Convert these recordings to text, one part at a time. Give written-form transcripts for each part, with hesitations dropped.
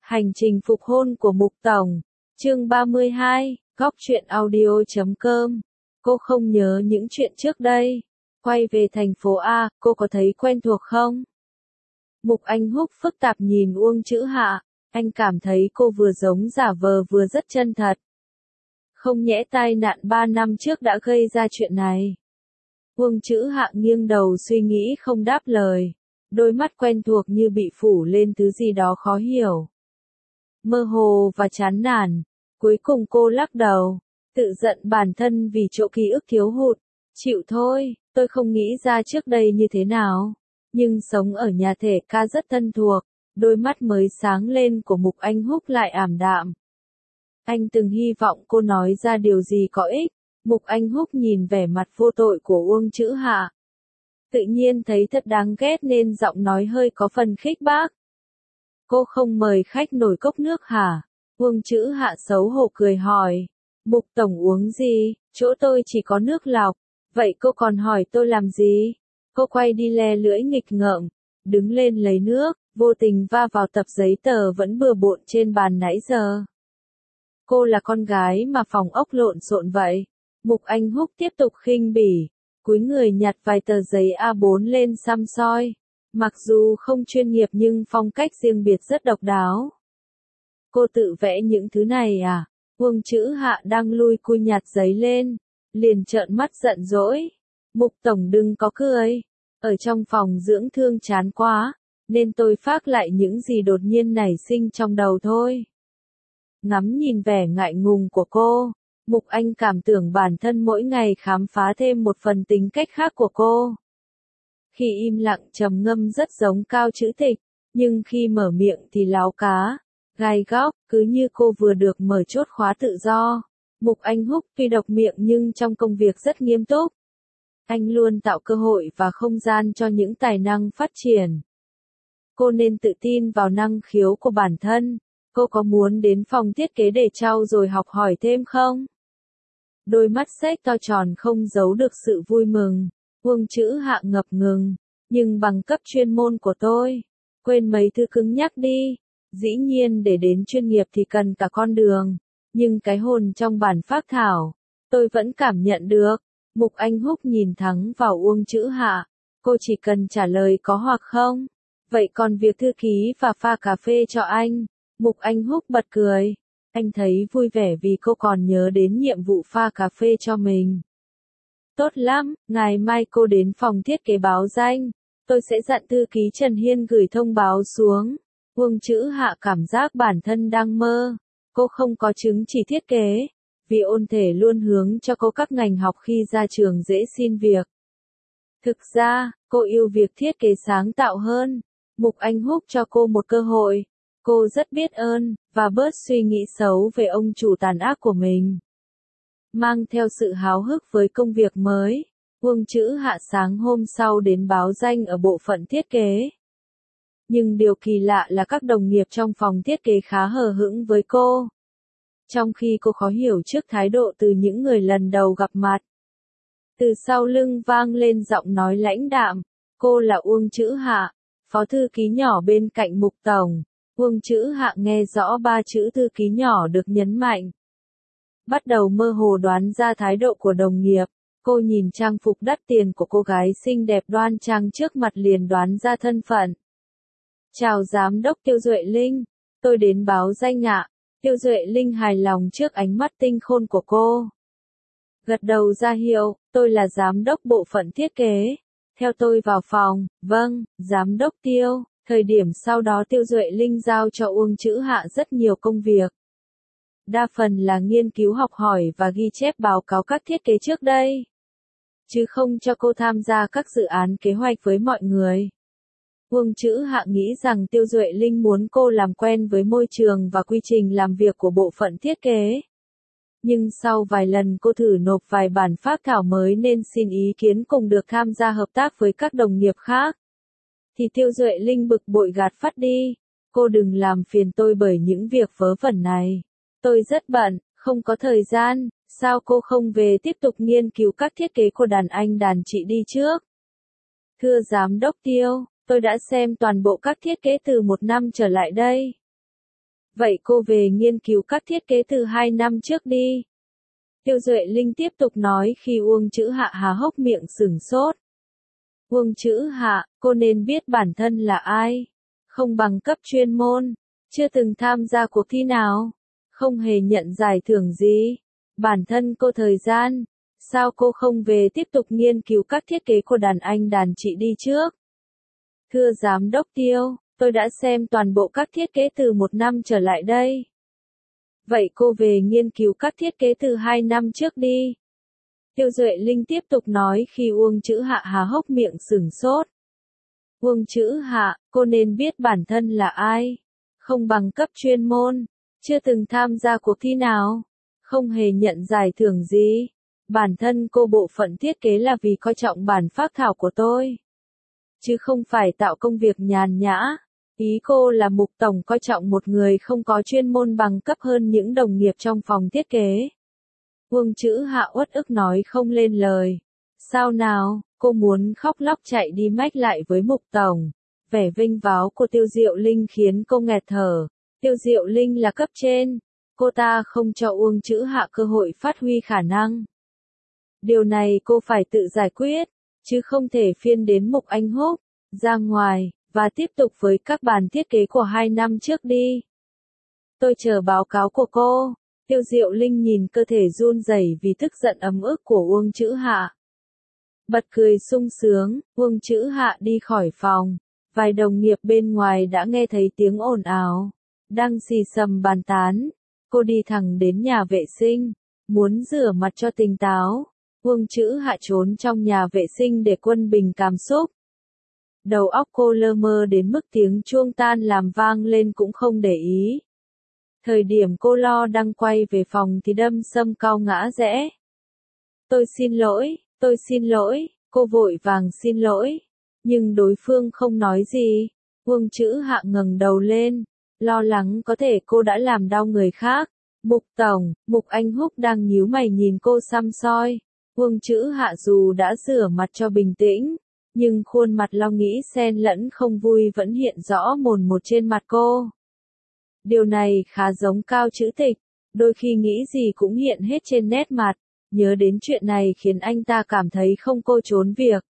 Hành trình phục hôn của Mục Tổng, chương 32, góc truyện audio.com. Cô không nhớ những chuyện trước đây. Quay về thành phố A, cô có thấy quen thuộc không? Mục Anh Húc phức tạp nhìn Uông Chữ Hạ, anh cảm thấy cô vừa giống giả vờ vừa rất chân thật. Không nhẽ tai nạn 3 năm trước đã gây ra chuyện này. Uông Chữ Hạ nghiêng đầu suy nghĩ không đáp lời. Đôi mắt quen thuộc như bị phủ lên thứ gì đó khó hiểu. Mơ hồ và chán nản. Cuối cùng cô lắc đầu. Tự giận bản thân vì chỗ ký ức thiếu hụt. Chịu thôi, tôi không nghĩ ra trước đây như thế nào. Nhưng sống ở nhà thể ca rất thân thuộc. Đôi mắt mới sáng lên của Mục Anh Húc lại ảm đạm. Anh từng hy vọng cô nói ra điều gì có ích. Mục Anh Húc nhìn vẻ mặt vô tội của Uông Chữ Hạ. Tự nhiên thấy thật đáng ghét nên giọng nói hơi có phần khích bác. Cô không mời khách nổi cốc nước hả? Uông Chữ Hạ xấu hổ cười hỏi. Mục Tổng uống gì? Chỗ tôi chỉ có nước lọc. Vậy cô còn hỏi tôi làm gì? Cô quay đi le lưỡi nghịch ngợm, đứng lên lấy nước, vô tình va vào tập giấy tờ vẫn bừa bộn trên bàn nãy giờ. Cô là con gái mà phòng ốc lộn xộn vậy. Mục Anh Húc tiếp tục khinh bỉ, cúi người nhặt vài tờ giấy A4 lên xăm soi. Mặc dù không chuyên nghiệp nhưng phong cách riêng biệt rất độc đáo. Cô tự vẽ những thứ này à? Uông Chữ Hạ đang lui cui nhặt giấy lên, liền trợn mắt giận dỗi. Mục Tổng đừng có cười. Ở trong phòng dưỡng thương chán quá, nên tôi phác lại những gì đột nhiên nảy sinh trong đầu thôi. Ngắm nhìn vẻ ngại ngùng của cô, Mục Anh cảm tưởng bản thân mỗi ngày khám phá thêm một phần tính cách khác của cô. Khi im lặng trầm ngâm rất giống Cao Chữ Tịch, nhưng khi mở miệng thì láo cá, gai góc, cứ như cô vừa được mở chốt khóa tự do. Mục Anh Húc tuy độc miệng nhưng trong công việc rất nghiêm túc. Anh luôn tạo cơ hội và không gian cho những tài năng phát triển. Cô nên tự tin vào năng khiếu của bản thân. Cô có muốn đến phòng thiết kế để trau dồi học hỏi thêm không? Đôi mắt xếch to tròn không giấu được sự vui mừng. Uông Chữ Hạ ngập ngừng. Nhưng bằng cấp chuyên môn của tôi, quên mấy thứ cứng nhắc đi. Dĩ nhiên để đến chuyên nghiệp thì cần cả con đường. Nhưng cái hồn trong bản phác thảo, tôi vẫn cảm nhận được. Mục Anh Húc nhìn thẳng vào Uông Chữ Hạ. Cô chỉ cần trả lời có hoặc không. Vậy còn việc thư ký và pha cà phê cho anh? Mục Anh Húc bật cười. Anh thấy vui vẻ vì cô còn nhớ đến nhiệm vụ pha cà phê cho mình. Tốt lắm, ngày mai cô đến phòng thiết kế báo danh. Tôi sẽ dặn thư ký Trần Hiên gửi thông báo xuống. Uông Chữ Hạ cảm giác bản thân đang mơ. Cô không có chứng chỉ thiết kế. Vì ôn thể luôn hướng cho cô các ngành học khi ra trường dễ xin việc. Thực ra, cô yêu việc thiết kế sáng tạo hơn. Mục Anh Húc cho cô một cơ hội. Cô rất biết ơn, và bớt suy nghĩ xấu về ông chủ tàn ác của mình. Mang theo sự háo hức với công việc mới, Uông Chữ Hạ sáng hôm sau đến báo danh ở bộ phận thiết kế. Nhưng điều kỳ lạ là các đồng nghiệp trong phòng thiết kế khá hờ hững với cô. Trong khi cô khó hiểu trước thái độ từ những người lần đầu gặp mặt. Từ sau lưng vang lên giọng nói lãnh đạm, cô là Uông Chữ Hạ, phó thư ký nhỏ bên cạnh Mục Tổng. Uông Chữ Hạ nghe rõ 3 chữ thư ký nhỏ được nhấn mạnh. Bắt đầu mơ hồ đoán ra thái độ của đồng nghiệp, cô nhìn trang phục đắt tiền của cô gái xinh đẹp đoan trang trước mặt liền đoán ra thân phận. Chào Giám đốc Tiêu Duệ Linh, tôi đến báo danh ạ. Tiêu Duệ Linh hài lòng trước ánh mắt tinh khôn của cô. Gật đầu ra hiệu, tôi là giám đốc bộ phận thiết kế. Theo tôi vào phòng, vâng, Giám đốc Tiêu. Thời điểm sau đó Tiêu Duệ Linh giao cho Uông Chữ Hạ rất nhiều công việc. Đa phần là nghiên cứu học hỏi và ghi chép báo cáo các thiết kế trước đây. Chứ không cho cô tham gia các dự án kế hoạch với mọi người. Uông Chữ Hạ nghĩ rằng Tiêu Duệ Linh muốn cô làm quen với môi trường và quy trình làm việc của bộ phận thiết kế. Nhưng sau vài lần cô thử nộp vài bản phác thảo mới nên xin ý kiến cùng được tham gia hợp tác với các đồng nghiệp khác. Thì Tiêu Duệ Linh bực bội gạt phắt đi. Cô đừng làm phiền tôi bởi những việc vớ vẩn này. Tôi rất bận, không có thời gian, sao cô không về tiếp tục nghiên cứu các thiết kế của đàn anh đàn chị đi trước? Thưa Giám đốc Tiêu, tôi đã xem toàn bộ các thiết kế từ 1 năm trở lại đây. Vậy cô về nghiên cứu các thiết kế từ 2 năm trước đi. Tiêu Duệ Linh tiếp tục nói khi Uông Chữ Hạ há hốc miệng sửng sốt. Uông Chữ Hạ, cô nên biết bản thân là ai. Không bằng cấp chuyên môn, chưa từng tham gia cuộc thi nào, không hề nhận giải thưởng gì. Bản thân cô thời gian, sao cô không về tiếp tục nghiên cứu các thiết kế của đàn anh đàn chị đi trước? Thưa Giám đốc Tiêu, tôi đã xem toàn bộ các thiết kế từ 1 năm trở lại đây. Vậy cô về nghiên cứu các thiết kế từ 2 năm trước đi. Tiêu Duệ Linh tiếp tục nói khi Uông Chữ Hạ há hốc miệng sửng sốt. Uông Chữ Hạ, cô nên biết bản thân là ai. Không bằng cấp chuyên môn, chưa từng tham gia cuộc thi nào, không hề nhận giải thưởng gì. Bản thân cô bộ phận thiết kế là vì coi trọng bản phác thảo của tôi, chứ không phải tạo công việc nhàn nhã. Ý cô là Mục Tổng coi trọng một người không có chuyên môn bằng cấp hơn những đồng nghiệp trong phòng thiết kế. Uông Chữ Hạ uất ức nói không lên lời. Sao nào, cô muốn khóc lóc chạy đi mách lại với Mục Tổng. Vẻ vinh váo của Tiêu Diệu Linh khiến cô nghẹt thở. Tiêu Diệu Linh là cấp trên, cô ta không cho Uông Chữ Hạ cơ hội phát huy khả năng. Điều này cô phải tự giải quyết, chứ không thể phiên đến Mục Anh Húc. Ra ngoài, và tiếp tục với các bản thiết kế của 2 năm trước đi. Tôi chờ báo cáo của cô. Tiêu Diệu Linh nhìn cơ thể run rẩy vì tức giận ấm ức của Uông Chữ Hạ. Bật cười sung sướng, Uông Chữ Hạ đi khỏi phòng. Vài đồng nghiệp bên ngoài đã nghe thấy tiếng ồn ào, đang xì xầm bàn tán. Cô đi thẳng đến nhà vệ sinh, muốn rửa mặt cho tỉnh táo. Uông Chữ Hạ trốn trong nhà vệ sinh để quân bình cảm xúc. Đầu óc cô lơ mơ đến mức tiếng chuông tan làm vang lên cũng không để ý. Thời điểm cô lo đang quay về phòng thì đâm sâm cau ngã rẽ. Tôi xin lỗi, cô vội vàng xin lỗi. Nhưng đối phương không nói gì. Uông Chữ Hạ ngẩng đầu lên, lo lắng có thể cô đã làm đau người khác. Mục Tổng, Mục Anh Húc đang nhíu mày nhìn cô săm soi. Uông Chữ Hạ dù đã rửa mặt cho bình tĩnh, nhưng khuôn mặt lo nghĩ xen lẫn không vui vẫn hiện rõ mồn một trên mặt cô. Điều này khá giống Cao Chữ Tịch, đôi khi nghĩ gì cũng hiện hết trên nét mặt. Nhớ đến chuyện này khiến anh ta cảm thấy không cô trốn việc.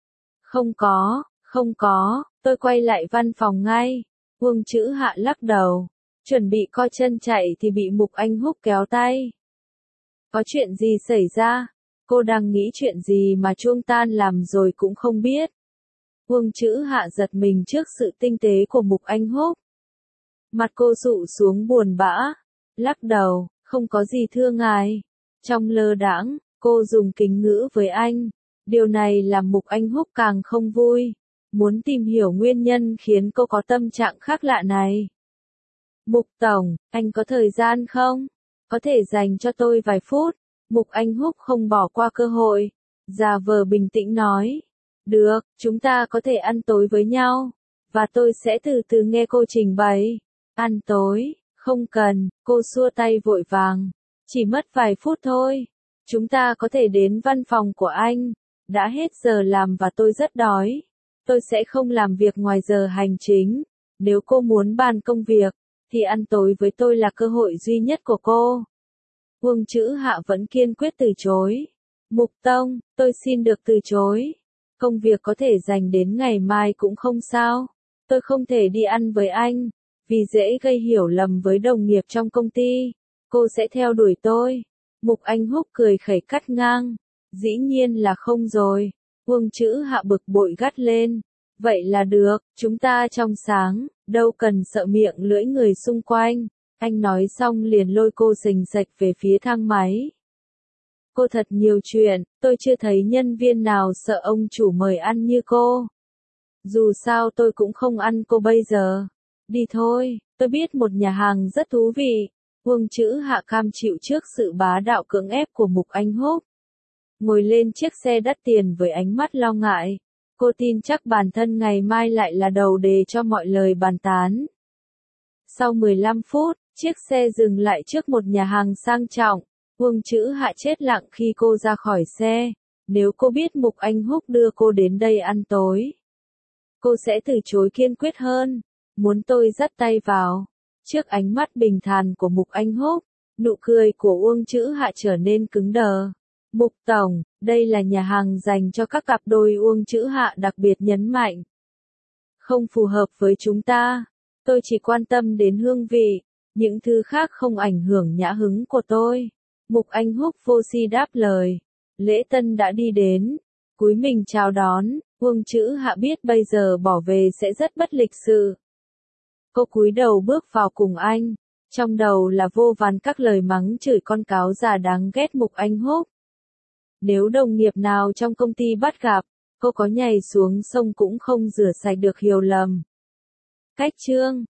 Không có, tôi quay lại văn phòng ngay. Uông Chữ Hạ lắc đầu, chuẩn bị co chân chạy thì bị Mục Anh Húc kéo tay. Có chuyện gì xảy ra? Cô đang nghĩ chuyện gì mà chuông tan làm rồi cũng không biết. Uông Chữ Hạ giật mình trước sự tinh tế của Mục Anh Húc. Mặt cô dụ xuống buồn bã, lắc đầu, không có gì thưa ngài. Trong lơ đãng, cô dùng kính ngữ với anh. Điều này làm Mục Anh Húc càng không vui, muốn tìm hiểu nguyên nhân khiến cô có tâm trạng khác lạ này. Mục Tổng, anh có thời gian không? Có thể dành cho tôi vài phút. Mục Anh Húc không bỏ qua cơ hội, giả vờ bình tĩnh nói. Được, chúng ta có thể ăn tối với nhau, và tôi sẽ từ từ nghe cô trình bày. Ăn tối, không cần, cô xua tay vội vàng. Chỉ mất vài phút thôi. Chúng ta có thể đến văn phòng của anh. Đã hết giờ làm và tôi rất đói. Tôi sẽ không làm việc ngoài giờ hành chính. Nếu cô muốn bàn công việc, thì ăn tối với tôi là cơ hội duy nhất của cô. Uông Chữ Hạ vẫn kiên quyết từ chối. Mục Tông, tôi xin được từ chối. Công việc có thể dành đến ngày mai cũng không sao. Tôi không thể đi ăn với anh, vì dễ gây hiểu lầm với đồng nghiệp trong công ty. Cô sẽ theo đuổi tôi. Mục Anh Húc cười khẩy cắt ngang. Dĩ nhiên là không rồi. Uông Chữ Hạ bực bội gắt lên. Vậy là được, chúng ta trong sáng, đâu cần sợ miệng lưỡi người xung quanh. Anh nói xong liền lôi cô xình xạch về phía thang máy. Cô thật nhiều chuyện, tôi chưa thấy nhân viên nào sợ ông chủ mời ăn như cô. Dù sao tôi cũng không ăn cô bây giờ. Đi thôi, tôi biết một nhà hàng rất thú vị. Uông Chữ Hạ cam chịu trước sự bá đạo cưỡng ép của Mục Anh Húc. Ngồi lên chiếc xe đắt tiền với ánh mắt lo ngại. Cô tin chắc bản thân ngày mai lại là đầu đề cho mọi lời bàn tán. Sau 15 phút, chiếc xe dừng lại trước một nhà hàng sang trọng. Uông Chữ Hạ chết lặng khi cô ra khỏi xe. Nếu cô biết Mục Anh Húc đưa cô đến đây ăn tối, cô sẽ từ chối kiên quyết hơn. Muốn tôi dắt tay vào? Trước ánh mắt bình thản của Mục Anh Húc, nụ cười của Uông Chữ Hạ trở nên cứng đờ. Mục Tổng, đây là nhà hàng dành cho các cặp đôi, Uông Chữ Hạ đặc biệt nhấn mạnh. Không phù hợp với chúng ta. Tôi chỉ quan tâm đến hương vị, những thứ khác không ảnh hưởng nhã hứng của tôi. Mục Anh Húc vô si đáp lời. Lễ tân đã đi đến, cúi mình chào đón. Uông Chữ Hạ biết bây giờ bỏ về sẽ rất bất lịch sự. Cô cúi đầu bước vào cùng anh, trong đầu là vô vàn các lời mắng chửi con cáo già đáng ghét Mục Anh Húc. Nếu đồng nghiệp nào trong công ty bắt gặp, cô có nhảy xuống sông cũng không rửa sạch được hiểu lầm. Cách chương